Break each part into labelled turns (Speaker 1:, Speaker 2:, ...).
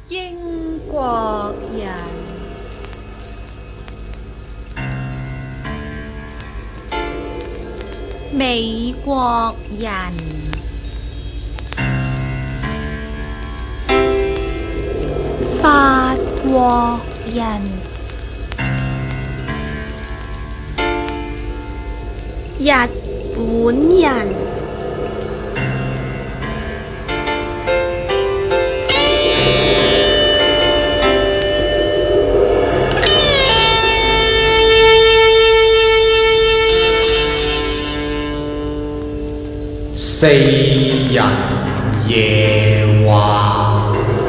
Speaker 1: 英國人、美國人、法國人、日本人。
Speaker 2: 四人夜話。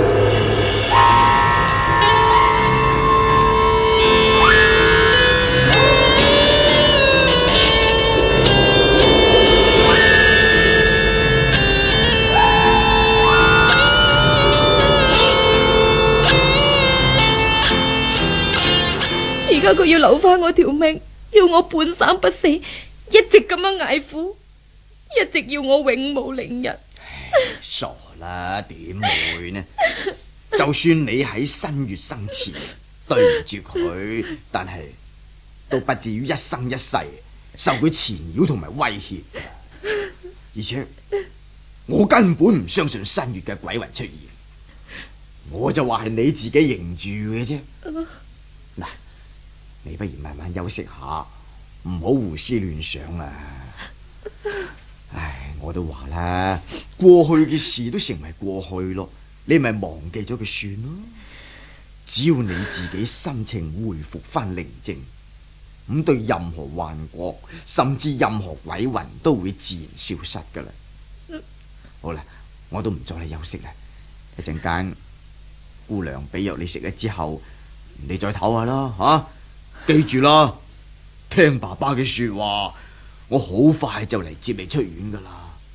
Speaker 3: 而家佢要留翻我條命，要我半生不死，一直咁樣捱苦，一直要我永無寧日。
Speaker 4: 傻啦，點會呢？就算你喺新月生前對唔住佢，但係都不至於一生一世受佢纏繞同埋威脅。而且我根本唔相信新月嘅鬼魂出現，我就話係你自己認住嘅啫。嗱，你不如慢慢休息下，唔好胡思亂想啦。唉，我都話啦，過去嘅事都成為過去咯，你咪忘記咗佢算咯。只要你自己心情恢復翻寧靜，咁對任何幻覺甚至任何鬼魂都會自然消失噶啦。好啦，我都唔阻你休息啦，一陣間姑娘俾藥你食咗之後，你再唞下啦吓。記住啦，聽爸爸嘅說話，我好快就嚟接你出院噶啦。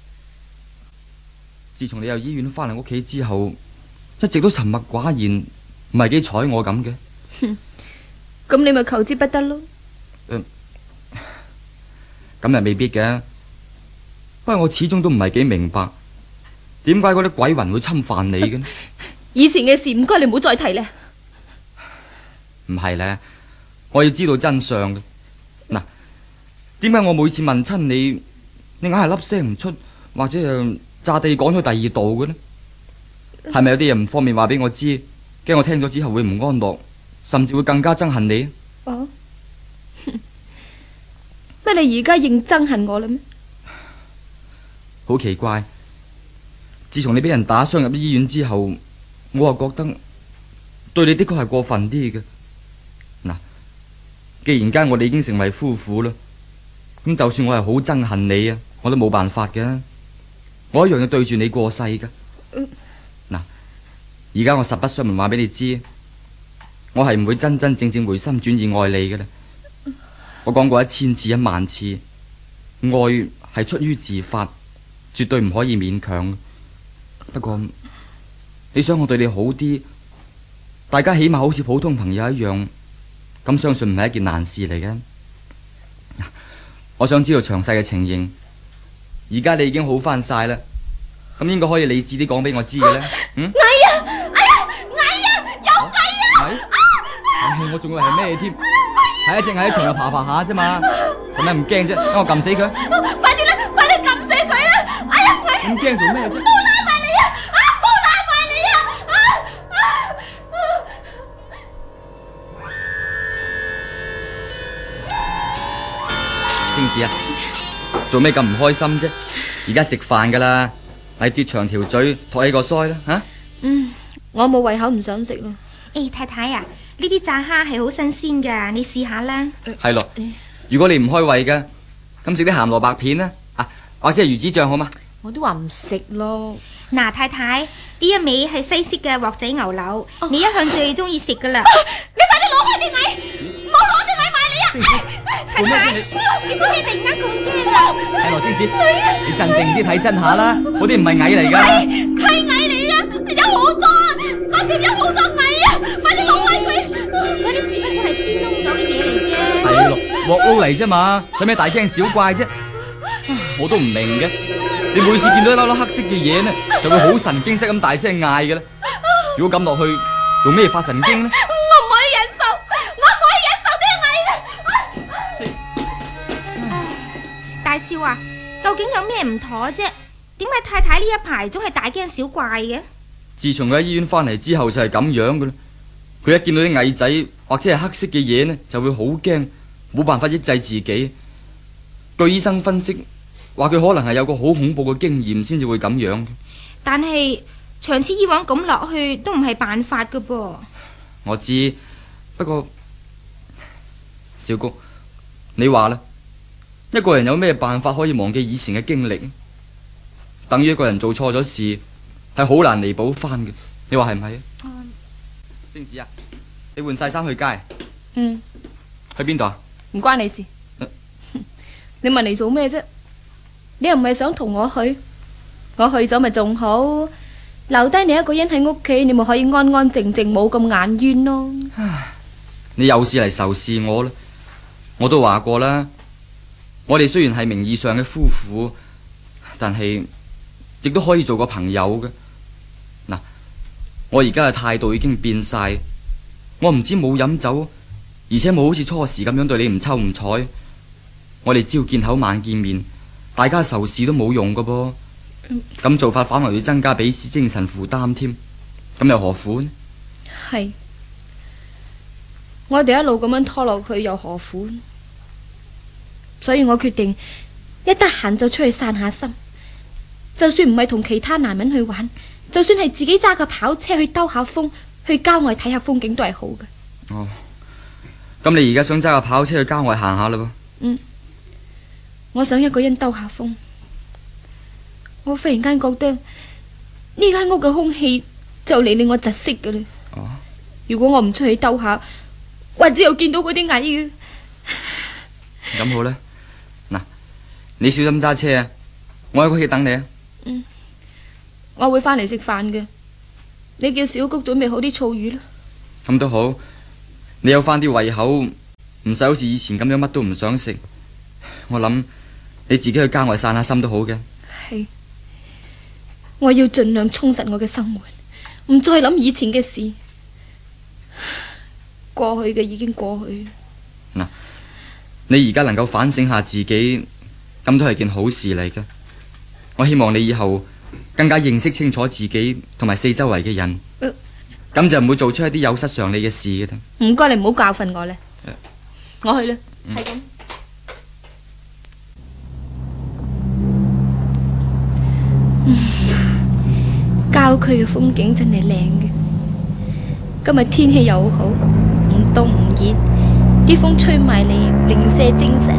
Speaker 5: 自從你由醫院翻嚟屋企之後，一直都沉默寡言，唔係幾睬我咁嘅。
Speaker 3: 咁你咪求之不得咯。
Speaker 5: 咁又未必嘅，不過我始終都唔係幾明白，點解嗰啲鬼魂會侵犯你嘅呢？
Speaker 3: 以前嘅事唔該你唔好再提咧。
Speaker 5: 唔係咧，我要知道真相嘅。嗱，點解我每次問親你，你硬係粒聲唔出，或者詐地講咗第二度嘅呢？係咪有啲嘢唔方便話俾我知，驚我聽咗之後會唔安樂，甚至會更加憎恨你？
Speaker 3: 哦，乜你而家認憎恨我啦咩？
Speaker 5: 好奇怪，自從你俾人打傷入醫院之後，我又覺得對你的確係過分啲嘅。嗱，既然間我哋已經成為夫婦啦，咁就算我係好憎恨你啊，我都冇辦法嘅。我一樣要對住你過世噶。嗱，而家我實不相瞞話俾你知，我係唔會真真正正回心轉意愛你嘅啦。我講過1000次10000次，愛係出於自發，絕對唔可以勉強。不過你想我對你好啲，大家起碼好似普通朋友一樣，咁相信唔係一件難事嚟嘅。我想知道詳細嘅情形。而家你已經好翻晒啦，咁應該可以理智啲講俾我知嘅咧。蟻啊！哎呀，蟻啊！有蟻啊！蟻？我仲以為係咩添？係一隻蟻喺牆度爬爬下啫嘛，做咩唔驚啫？等我撳死佢！
Speaker 3: 快啲啦，快啲撳死佢啦！哎呀，
Speaker 5: 咁驚做咩啫？
Speaker 3: 冇拉埋你啊！冇拉埋你啊！
Speaker 5: 星子啊，做咩咁唔開心啫？而家食飯噶啦，咪嘟長條嘴，托起個腮啦吓！
Speaker 3: 我冇胃口唔想食啦。
Speaker 6: 誒，太太啊，呢啲炸蝦係好新鮮噶，你試下啦。
Speaker 5: 係咯，如果你唔開胃嘅，咁食啲鹹蘿蔔片啦，或者係魚子醬好嘛？
Speaker 1: 我都話唔食咯。
Speaker 6: 嗱，太太，呢一味係西式嘅鑊仔牛柳，你一向最中意食噶啦。
Speaker 3: 你快啲攞開啲蟻，唔好攞啲蟻埋你啊！
Speaker 6: 太太，你做咩突然間咁驚啊？
Speaker 5: 睇羅星子，你鎮定啲睇真下啦，嗰啲唔係蟻嚟噶。
Speaker 3: 係蟻嚟噶，有好多啊！嗰碟有好多蟻啊！快啲攞開佢！
Speaker 6: 嗰啲只不過係煎燶咗嘅嘢嚟啫。
Speaker 5: 係咯，鑊撈嚟啫嘛，使咩大驚小怪啫？我都唔明嘅，你每次見到一粒粒黑色嘅嘢呢，就會好神經質咁大聲嗌嘅啦。 如果咁落去，用咩發神經呢？
Speaker 3: 我唔可以忍受，我唔可以忍受啲蟻啊！
Speaker 6: 大少啊，究竟有咩唔妥啫？點解太太呢一排總係大驚小怪嘅？
Speaker 5: 自從佢喺醫院翻嚟之後就係咁樣噶啦。佢一見到啲蟻仔或者係黑色嘅嘢呢，就會好驚，冇辦法抑制自己。據醫生分析，話佢可能係有個好恐怖嘅經驗先至會咁樣。
Speaker 6: 但係長此以往咁落去都唔係辦法噶噃。
Speaker 5: 我知，不過小菊，你話啦，一個人有咩辦法可以忘記以前嘅經歷？等於一個人做錯咗事，係好難彌補翻嘅。你話係唔係啊？星子啊，你換晒衫去街？
Speaker 3: 嗯，
Speaker 5: 去邊度啊？
Speaker 3: 唔關你事。你問嚟做咩啫？你又唔係想同我去？我去咗咪仲好，留低你一個人喺屋企，你咪可以安安靜靜冇咁眼冤咯。
Speaker 5: 你又是嚟仇視我啦？我都話過啦，我哋雖然係名義上嘅夫婦，但係亦都可以做個朋友嘅。嗱，我而家嘅態度已經變晒，我唔止冇飲酒，而且冇好似初時咁樣對你唔瞅唔睬。我哋朝見口晚見面，大家仇視都冇用噶噃。咁做法反而要增加彼此精神負擔添，咁又何苦呢？
Speaker 3: 係，我哋一路咁樣拖落去又何苦？所以我決定一得閒就出去散下心，就算唔係同其他男人去玩，就算係自己揸架跑車去兜下風，去郊外睇下風景都係好嘅。
Speaker 5: 哦，咁你而家想揸架跑車去郊外行下啦噃？
Speaker 3: 嗯，我想一個人兜下風。我忽然間覺得呢間屋嘅空氣就嚟令我窒息㗎啦。
Speaker 5: 哦，
Speaker 3: 如果我唔出去兜下，或者又見到嗰啲蟻嘅。
Speaker 5: 咁好啦，嗱，你小心揸車啊！我喺屋企等你啊。
Speaker 3: 我會返嚟食飯嘅，你叫小菊準備好啲醋魚啦。
Speaker 5: 咁都好，你有翻啲胃口，唔使好似以前咁樣乜都唔想食。我諗你自己去郊外散下心都好嘅。
Speaker 3: 係，我要盡量充實我嘅生活，唔再諗以前嘅事。過去嘅已經過去。
Speaker 5: 嗱，你而家能夠反省下自己，咁都係件好事嚟嘅。我希望你以後更加認識清楚自己同埋四周圍嘅人，咁就唔會做出一啲有失常理嘅事嘅。
Speaker 3: 唔該，你唔好教訓我咧。我去啦，係咁。郊區嘅風景真係靚嘅。今日天氣又好，唔凍唔熱，啲風吹埋嚟，零舍精神。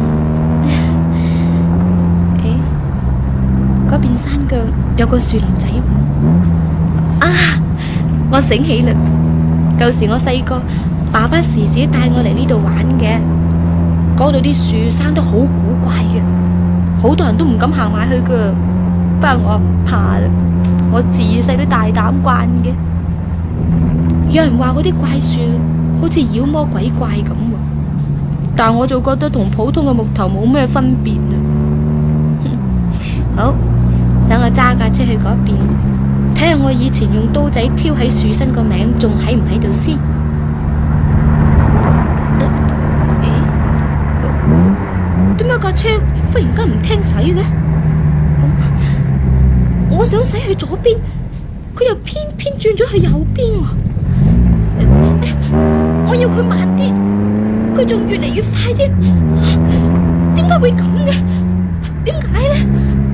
Speaker 3: 嗰邊山腳有個樹林仔啊！我醒起啦，舊時我細個，爸爸時時帶我嚟呢度玩嘅。嗰度啲樹生得好古怪嘅，好多人都唔敢行埋去噶。不過我唔怕啦，我自細都大膽慣嘅。有人話嗰啲怪樹好似妖魔鬼怪咁，但我就覺得同普通嘅木頭冇咩分別啊。好，等我揸架車去嗰邊，睇下我以前用刀仔挑喺樹身個名仲喺唔喺度先。點解架車忽然間唔聽使嘅？我想駛去左邊，佢又偏偏轉咗去右邊喎。我要佢慢啲，佢仲越嚟越快啲。點解會咁嘅？點解呢？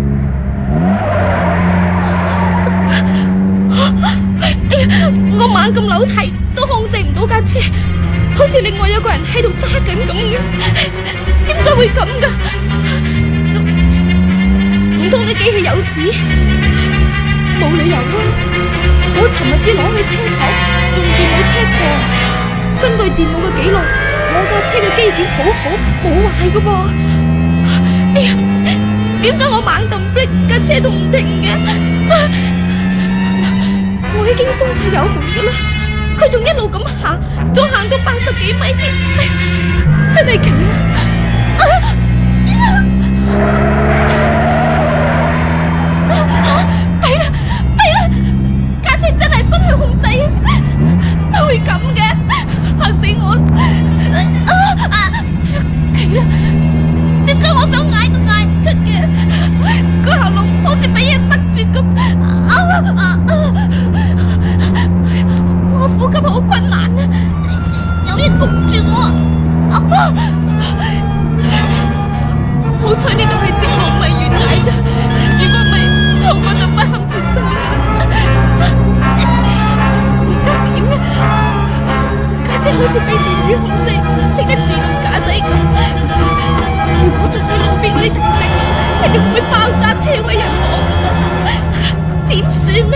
Speaker 3: 我猛咁扭軚都控制唔到架車，好似另外有個人喺度揸緊咁嘅。點解會咁噶？唔通啲機器有事？冇理由啊！我尋日至攞去車廠用電腦 check 過，根據電腦嘅記錄，我架車嘅機件好好，冇壞噶噃。哎呀，點解我猛咁 brake 架車都唔停嘅？我已經鬆晒油門噶啦，佢仲一路咁行，仲行到80幾米添，真係奇啦！弊啦，架車真係失去控制啊！ 好彩呢度係直路唔係懸崖咋，如果唔係我就不堪設想啦。而家點呢？家姐好似俾電子控制，識得自動駕駛咁。如果仲喺路邊嗰啲停車位，一定會爆炸車毀人亡噶嘛？點算呢？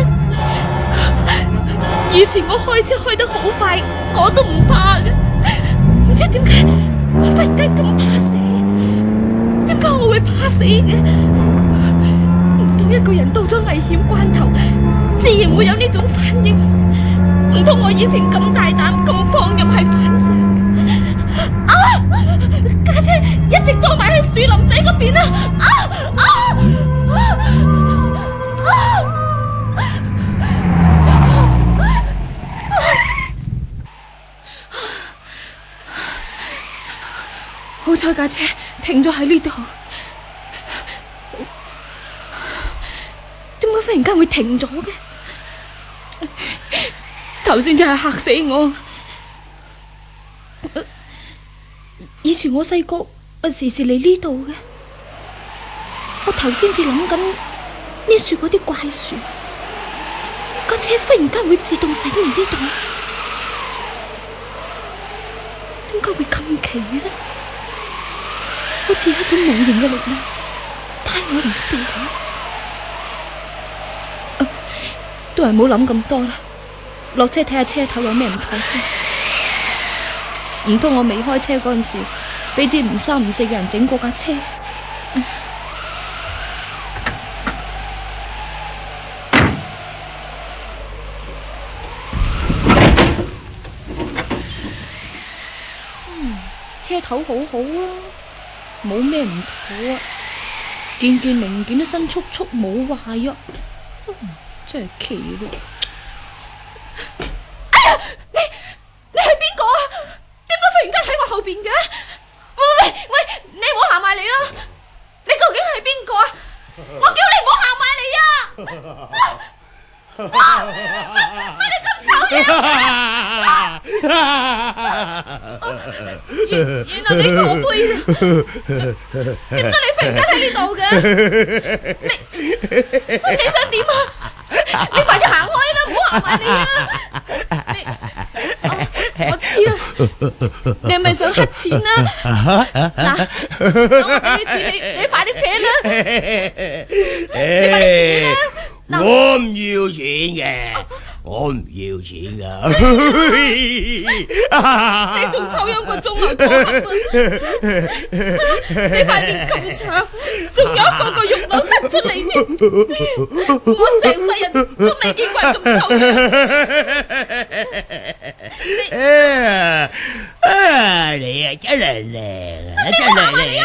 Speaker 3: 以前我開車開得好快，我都唔怕嘅，唔知點解我忽然間咁怕死？點解我會怕死嘅？唔通一個人到咗危險關頭，自然會有呢種反應？唔通我以前咁大膽、咁放任係反常嘅？啊！家姐一直躲埋喺樹林仔嗰邊啊！好彩架車停咗喺呢度，點解忽然間會停咗嘅？頭先真係嚇死我！以前我細個時時嚟呢度嘅，我頭先至諗緊呢樹嗰啲怪樹，架車忽然間會自動駛嚟呢度，點解會咁奇呢？好似一種無形嘅力量帶我嚟呢度咁，都係唔好諗咁多啦，落車睇下車頭有咩唔妥先。唔通我未開車嗰陣時，俾啲唔三唔四嘅人整過架車？車頭好好啊，冇咩唔妥啊，件零件都新簇簇，冇壞啊，真係奇咯！哎呀，你係邊個啊？點解忽然間喺我後邊嘅？喂，你唔好行埋嚟啦！你究竟係邊個啊？我叫你唔好行埋嚟啊！喂，你咁醜嘅！原來你駝背啫，點解你忽然間喺呢度嘅？你想點啊？你快啲行開啦，唔好行埋嚟啊！我知啦，你係咪想黑錢啊？嗱，等我俾啲錢你快啲扯啦！你快啲扯啦！
Speaker 7: 我唔要錢嘅，我唔要錢噶。
Speaker 3: 你仲醜樣過鐘樓過黑啊！你塊面咁長，仲有一個肉瘤突出嚟添，我成世人都未見過人咁醜樣。
Speaker 7: 你啊真係靚啊，真係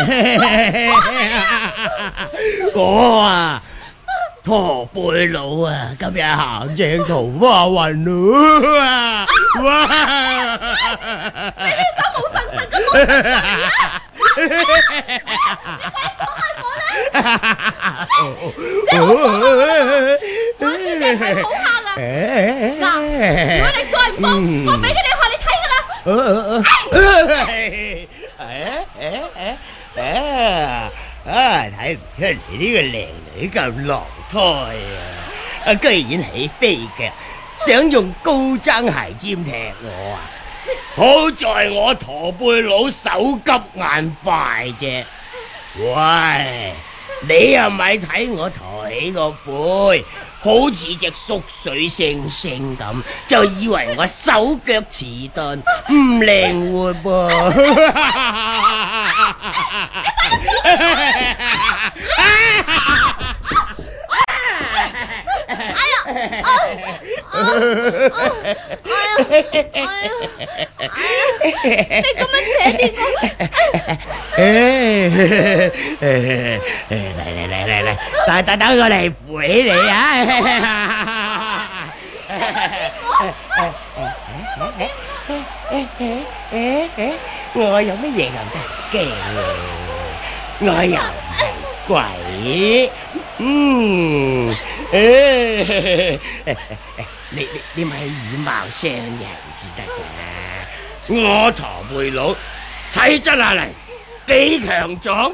Speaker 7: 靚！我啊。駝背佬啊，今日行正桃花運咯！哇！
Speaker 3: 你呢手冇神神咁冇神神啊！你快放開我啦！我小姐係好客啊！嗱，如果你再唔放，我俾佢哋學你睇噶啦！
Speaker 7: 睇唔出你呢個靚女咁狼胎啊！居然起飛腳，想用高踭鞋尖踢我啊！好在我駝背佬手急眼快啫。喂，你又咪睇我抬起個背，好似隻縮水猩猩咁，就以為我手腳遲鈍，唔靈活噃。
Speaker 3: 你咁樣扯跌我，
Speaker 7: 嚟，等我嚟扶起你啊！我有乜嘢咁得驚啊？我又唔係鬼。你咪以貌相人至得㗎。我駝背佬睇真下嚟幾強壯。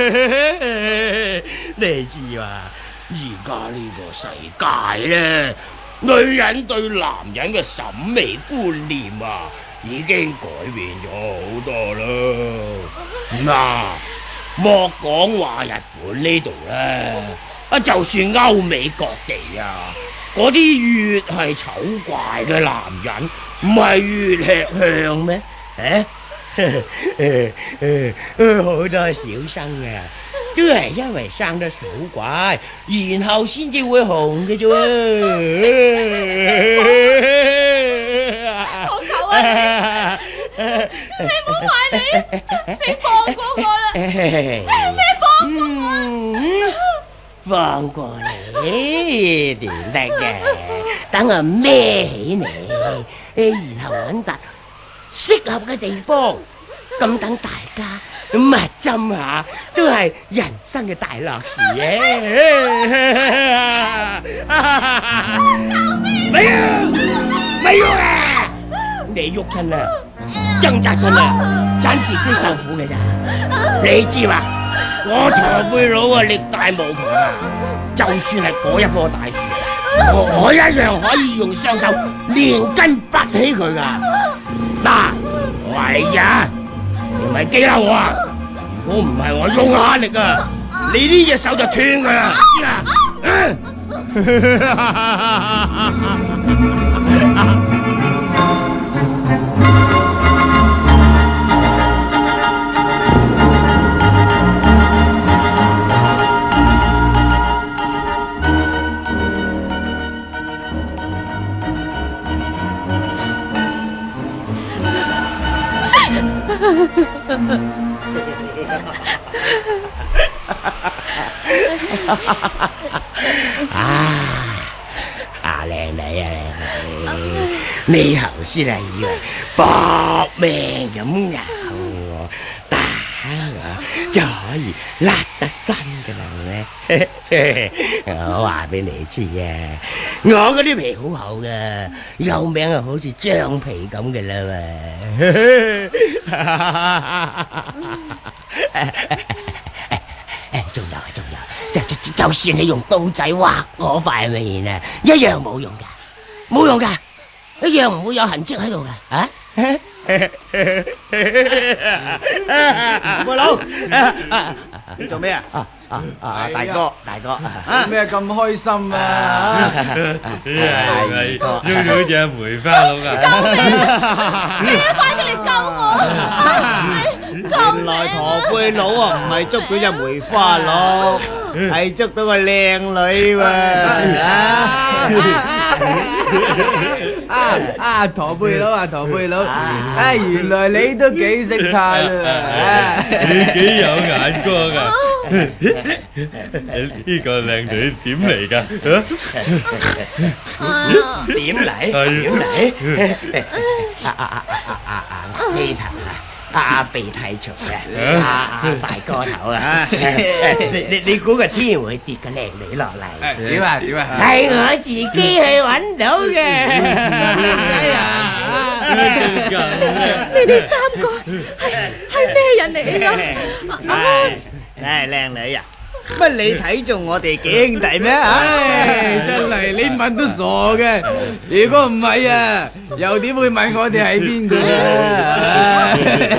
Speaker 7: 你知啊，而家呢個世界咧，女人對男人嘅審美觀念啊，已經改變咗好多咯。嗱，莫講話日本呢度啦，就算歐美各地啊，嗰啲越係醜怪嘅男人，唔係越吃香咩？好多小生啊，都係因為生得醜怪，然後先至會紅嘅啫。
Speaker 3: 我求啊你唔好埋你，你放過我啦，你放過我。
Speaker 7: 放過你點得嘅？等我孭起你，然後揾笪適合嘅地方，咁等大家蜜針下，都係人生嘅大樂事嘅。咪喐啊！你喐親啦，掙扎親啦，盞自己受苦嘅咋？你知嘛？我駝背佬啊，力大無窮啊！就算係嗰一棵大樹，我一樣可以用雙手連根拔起佢噶。嗱，我話你呀，你咪激嬲我啊！如果唔係我用下力啊，你呢隻手就斷噶啦，知啦？靚女啊，靚女，你頭先係以為搏命咁咬我打我就可以甩得身噶啦咩？我話俾你知啊，我嗰啲皮好厚噶，有名啊好似張皮咁嘅啦嘛。仲有，就算你用刀仔劃我塊面啊，一樣冇用噶，冇用噶，一樣唔會有痕跡喺度噶，啊！
Speaker 4: 喂佬，你做咩啊？大哥，
Speaker 8: 咩咁開心啊？
Speaker 9: 喐到隻梅花鹿啊！
Speaker 3: 你要快啲嚟救我！
Speaker 4: 原來駝背佬啊，唔係捉到隻梅花鹿，係捉到個靚女喎！
Speaker 8: 駝背佬，原來你都幾識嘆啊！
Speaker 9: 你幾有眼光啊！呢個靚女點嚟㗎？
Speaker 7: 點嚟？呢頭啊，鼻涕蟲嘅，大個頭啊！你估個天會跌個靚女落嚟？
Speaker 8: 點啊？
Speaker 7: 係我自己去揾到嘅。
Speaker 3: 你哋三個係咩人嚟㗎？
Speaker 4: 靚女啊！乜你睇中我哋幾兄弟咩？
Speaker 8: 真係你問都傻嘅。如果唔係啊，又點會問我哋係邊個啊？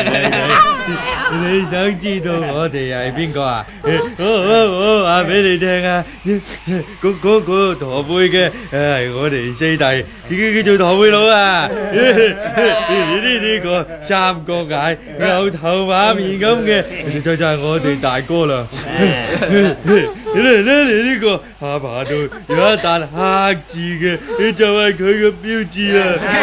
Speaker 9: 你想知道我哋係邊個啊？我話俾你聽啊！嗰個駝背嘅係我哋四弟，叫做駝背佬啊！呢個三角眼、牛頭馬面咁嘅，就係我哋大哥啦。你呢個下巴度有一笪黑字嘅，就係佢嘅標誌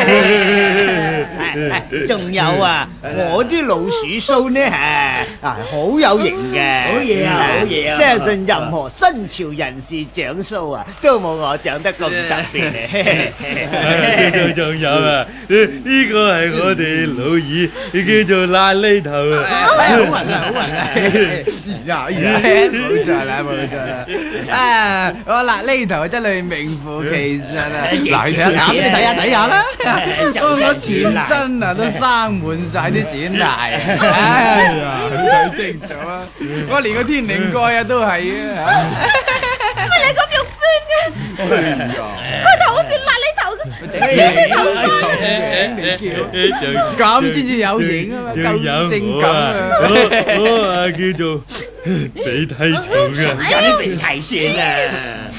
Speaker 9: 啦。
Speaker 4: 仲有啊，我啲老鼠鬚呢好有型嘅，
Speaker 7: 好嘢啊！
Speaker 4: 相信任何新潮人士長鬚啊，都冇我長得咁特別嘅。
Speaker 9: 仲有啊，呢個係我哋老二，叫做癩痢頭啊！
Speaker 8: 好暈啊！冇錯啦， 啊！我嗱呢頭真係名副其實啊！嗱，你睇下啦，我全身啊都生滿晒啲閃帶，哎呀，你睇清楚啊！我連個天靈蓋啊都係啊！
Speaker 3: 乜你咁肉酸嘅？個頭好似焫你頭咁，
Speaker 8: 咁先至有型啊嘛，夠性感啊！
Speaker 9: 我啊叫做鼻涕蟲啊，
Speaker 7: 有啲鼻涕先啊！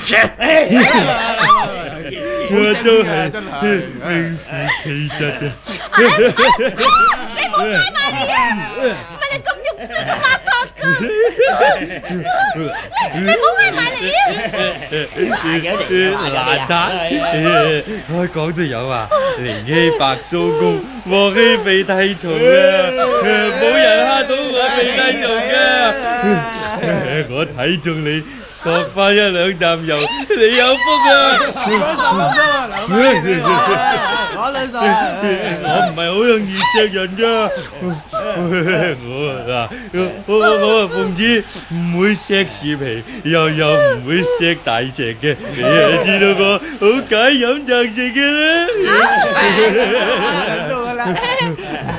Speaker 9: 我都係名副其實啊！
Speaker 3: 你冇嗌埋你啊！乜你咁肉酸咁邋遢噶？你唔好嗌埋你啊！
Speaker 9: 邋遢，開講都有啊！寧欺白鬚公，莫欺鼻涕蟲啊！冇人蝦到我鼻涕蟲啊！我睇中你。索翻一兩啖油，你有福啊！我唔係好容易錫人噶，我啊奉旨唔會錫樹皮，又唔會錫大石嘅，你係知道我好解飲擇食嘅啦。